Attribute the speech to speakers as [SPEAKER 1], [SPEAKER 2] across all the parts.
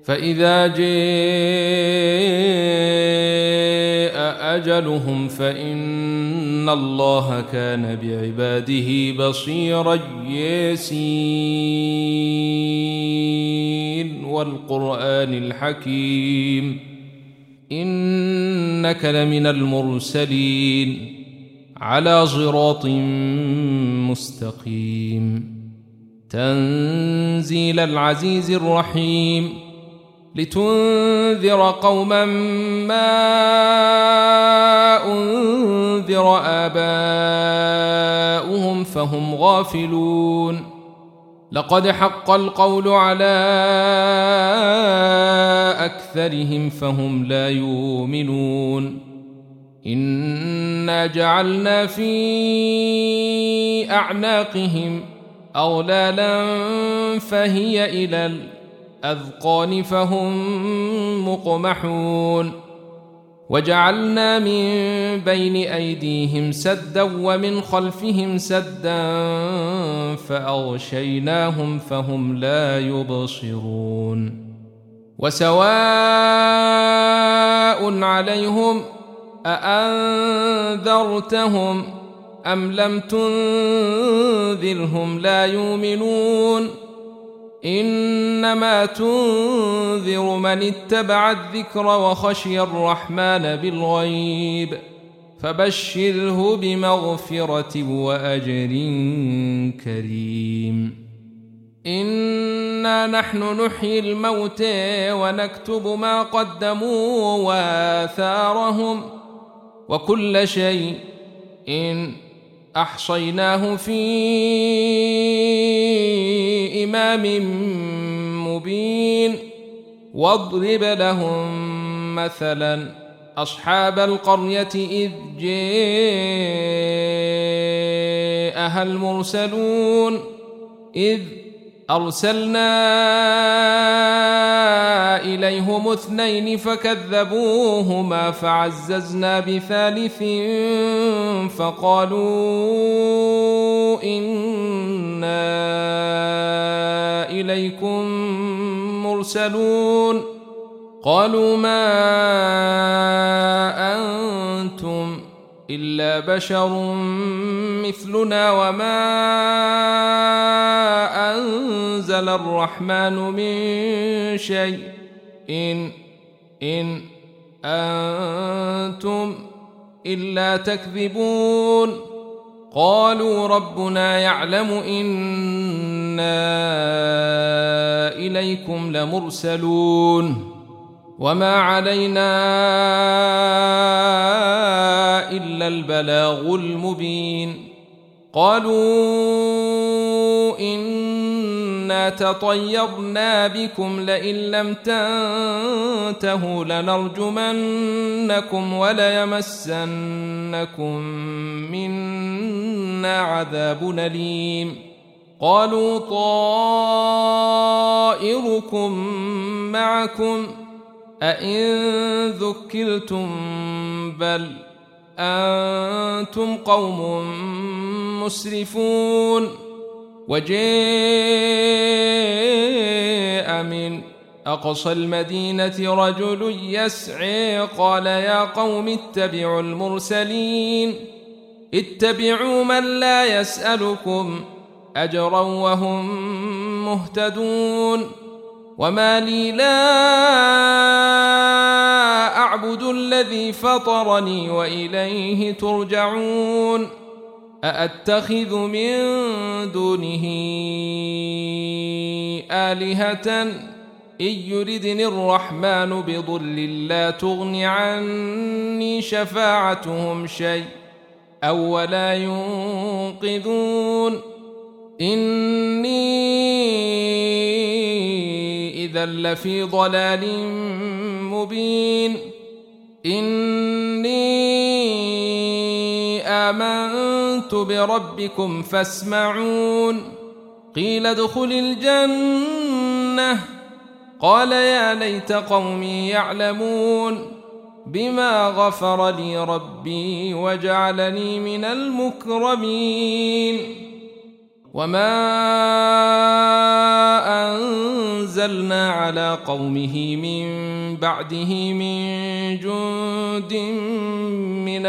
[SPEAKER 1] فإذا جاء أجلهم فإن الله كان بعباده بصيرا ياسين والقرآن الحكيم إنك لمن المرسلين على صراط مستقيم تنزيل العزيز الرحيم لتنذر قوما ما أنذر آباؤهم فهم غافلون لقد حق القول على أكثرهم فهم لا يؤمنون إنا جعلنا في أعناقهم أغلالا فهي إلى الأذقان فهم مقمحون وجعلنا من بين أيديهم سدا ومن خلفهم سدا فأغشيناهم فهم لا يبصرون وسواء عليهم أأنذرتهم أم لم تنذرهم لا يؤمنون إنما تنذر من اتبع الذكر وخشي الرحمن بالغيب فبشره بمغفرة وأجر كريم إنا نحن نحيي الموتى ونكتب ما قدموا وآثارهم وكل شيء إن أحصيناه في إمام مبين واضرب لهم مثلا أصحاب القرية إذ جاءها المرسلون إذ أرسلنا إليهم 2 فكذبوهما فعززنا بثالث فقالوا إنا إليكم مرسلون قالوا ما أنتم إلا بشر مثلنا وما أنزل الرحمن من شيء إن أنتم إلا تكذبون قالوا ربنا يعلم إنا إليكم لمرسلون وما علينا إلا البلاغ المبين قالوا إنا تطيرنا بكم لئن لم تنتهوا لنرجمنكم وليمسنكم منا عذاب أليم قالوا طائركم معكم أئن ذكرتم بل أنتم قوم مسرفون وجاء من أقصى المدينة رجل يسعى قال يا قوم اتبعوا المرسلين اتبعوا من لا يسألكم أجرا وهم مهتدون وما لي لا أعبد الذي فطرني وإليه ترجعون أأتخذ من دونه آلهة إن يردني الرحمن بضر لا تغن عني شفاعتهم شيء أو ولا ينقذون إني إذا لفي ضلال مبين إني آمنت بربكم فاسمعون قيل ادخل الجنة قال يا ليت قومي يعلمون بما غفر لي ربي وجعلني من المكرمين وما أنزلنا على قومه من بعده من جند من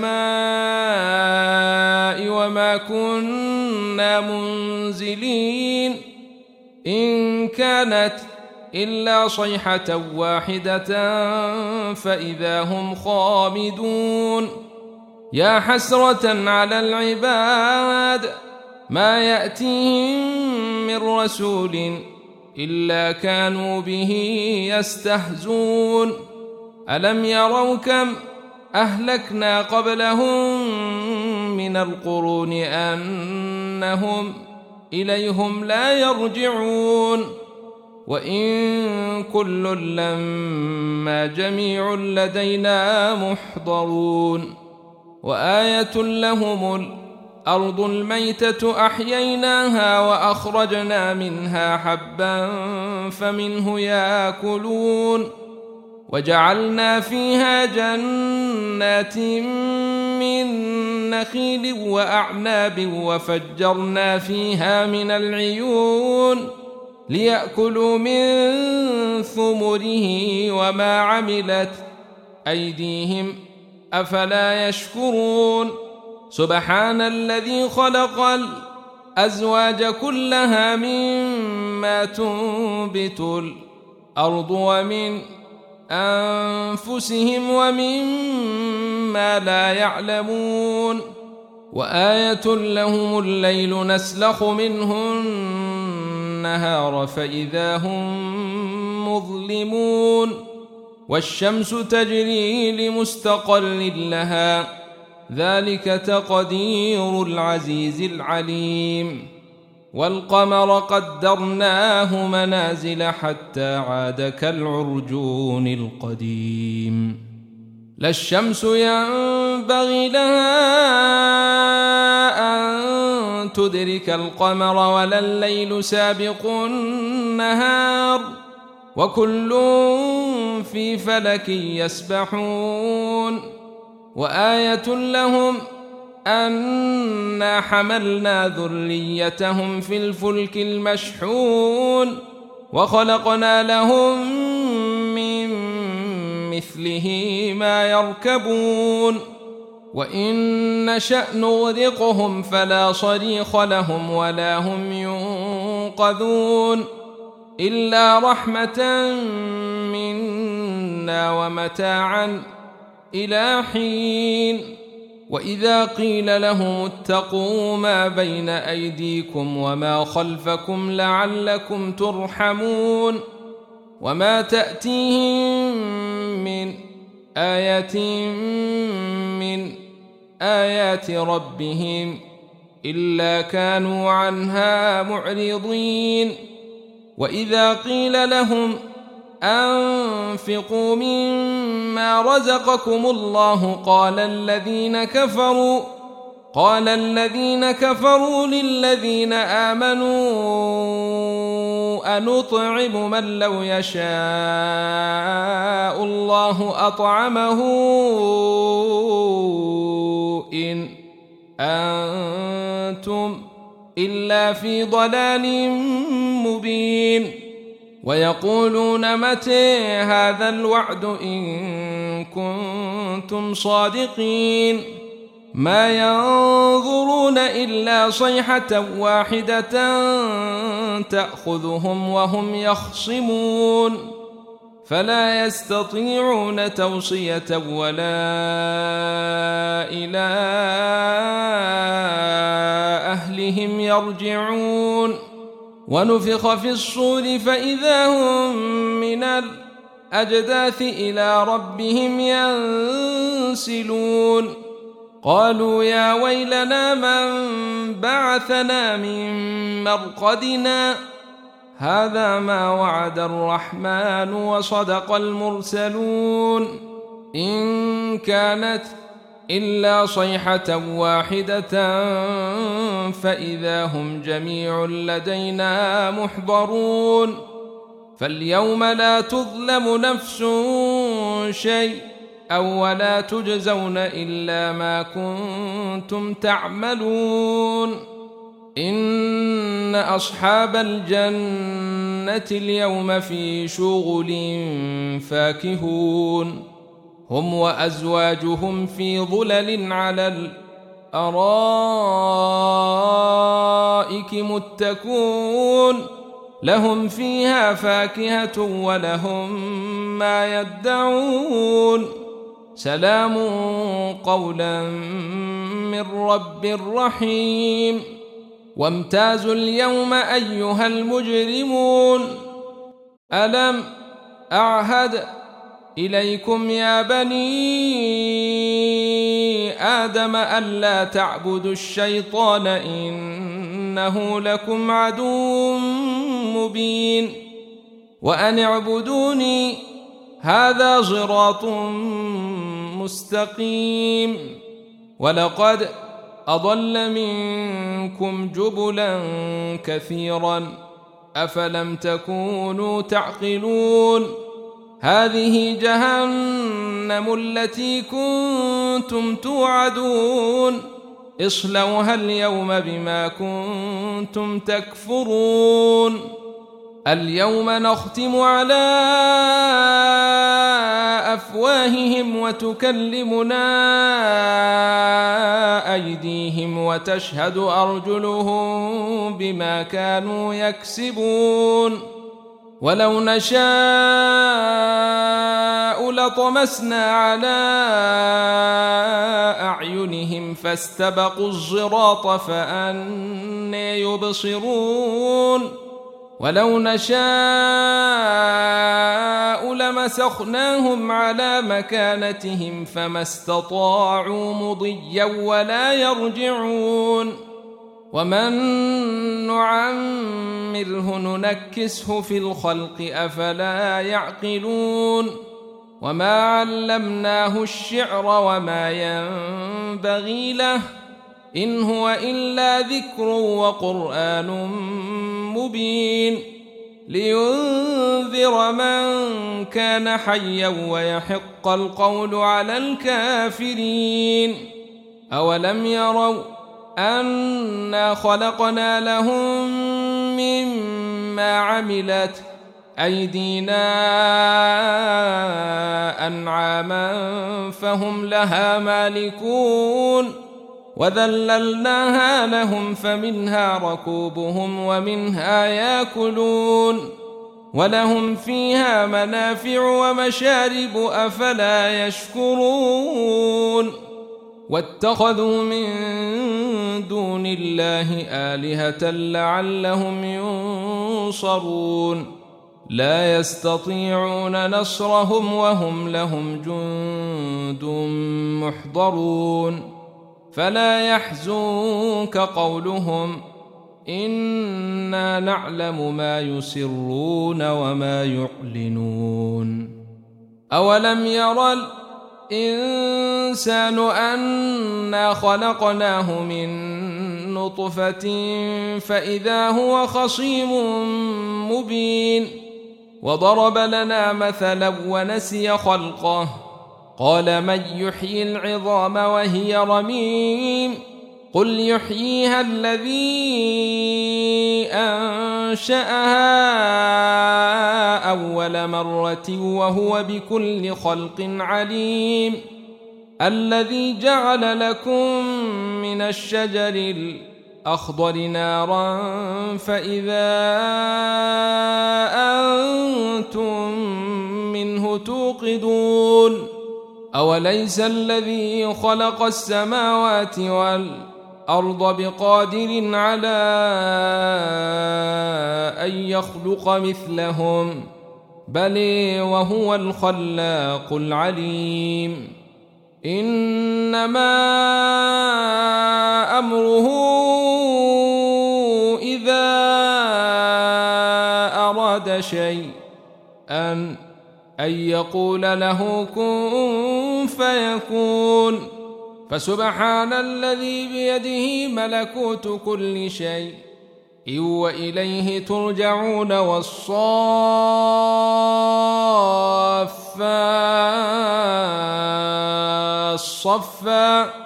[SPEAKER 1] السماء وما كنا منزلين إن كانت إلا صيحة واحدة فإذا هم خامدون يا حسرة على العباد ما يأتيهم من رسول إلا كانوا به يستهزون ألم يروا كم أهلكنا قبلهم من القرون أنهم إليهم لا يرجعون وإن كل لما جميع لدينا محضرون وآية لهم الأرض الميتة أحييناها وأخرجنا منها حبا فمنه يأكلون وجعلنا فيها جنات من نخيل وأعناب وفجرنا فيها من العيون ليأكلوا من ثمره وما عملت أيديهم أفلا يشكرون سبحان الذي خلق الأزواج كلها مما تنبت الأرض ومن أنفسهم ومما لا يعلمون وآية لهم الليل نسلخ منه النهار فإذا هم مظلمون والشمس تجري لمستقر لها ذلك تقدير العزيز العليم والقمر قدرناه منازل حتى عاد كالعرجون القديم لا الشمس ينبغي لها أن تدرك القمر ولا الليل سابق النهار وكل في فلك يسبحون وآية لهم أنا حملنا ذريتهم في الفلك المشحون وخلقنا لهم من مثله ما يركبون وإن نشأ نغرقهم فلا صريخ لهم ولا هم ينقذون إلا رحمة منا ومتاعا إلى حين وإذا قيل لهم اتقوا ما بين أيديكم وما خلفكم لعلكم ترحمون وما تأتيهم من آية من آيات ربهم إلا كانوا عنها معرضين وإذا قيل لهم أنفقوا مما رزقكم الله قال الذين كفروا للذين آمنوا أنطعم من لو يشاء الله أطعمه إن أنتم إلا في ضلال مبين ويقولون متى هذا الوعد إن كنتم صادقين ما ينظرون إلا صيحة واحدة تأخذهم وهم يخصمون فلا يستطيعون توصية ولا إلى أهلهم يرجعون ونفخ في الصور فإذا هم من الأجداث إلى ربهم ينسلون قالوا يا ويلنا من بعثنا من مرقدنا هذا ما وعد الرحمن وصدق المرسلون إن كانت إلا صيحة واحدة فإذا هم جميع لدينا محضرون فاليوم لا تظلم نفس شيء أو ولا تجزون إلا ما كنتم تعملون إن أصحاب الجنة اليوم في شغل فاكهون هم وأزواجهم في ظلل على الأرائك متكون لهم فيها فاكهة ولهم ما يدعون سلام قولا من رب رحيم وامتازوا اليوم أيها المجرمون ألم أعهد إليكم يا بني آدم ألا تعبدوا الشيطان إنه لكم عدو مبين وأن اعبدوني هذا صراط مستقيم ولقد أضل منكم جبلا كثيرا أفلم تكونوا تعقلون هذه جهنم التي كنتم توعدون اصلوها اليوم بما كنتم تكفرون اليوم نختم على أفواههم وتكلمنا أيديهم وتشهد أرجلهم بما كانوا يكسبون ولو نشاء لطمسنا على أعينهم فاستبقوا الصراط فأنى يبصرون ولو نشاء لمسخناهم على مكانتهم فما استطاعوا مضيا ولا يرجعون ومن نعمره ننكسه في الخلق أفلا يعقلون وما علمناه الشعر وما ينبغي له إن هو إلا ذكر وقرآن مبين لينذر من كان حيا ويحق القول على الكافرين أولم يروا أنا خلقنا لهم مما عملت أيدينا أنعاما فهم لها مالكون وذللناها لهم فمنها ركوبهم ومنها ياكلون ولهم فيها منافع ومشارب أفلا يشكرون واتخذوا من دون الله آلهة لعلهم ينصرون لا يستطيعون نصرهم وهم لهم جند محضرون فلا يحزنك قولهم إنا نعلم ما يسرون وما يعلنون أولم يرى الإنسان أنا خلقناه من نطفة فإذا هو خصيم مبين وضرب لنا مثلا ونسي خلقه قال من يحيي العظام وهي رميم قل يحييها الذي أنشأها أول مرة وهو بكل خلق عليم الذي جعل لكم من الشجر الأخضر نارا فإذا أنتم منه توقدون أوليس الذي خلق السماوات والأرض بقادر على أن يخلق مثلهم بل وهو الخلاق العليم إنما أمره إذا أراد شيئا أن يقول له كن فيكون فسبحان الذي بيده ملكوت كل شيء وإليه ترجعون والصافات صفا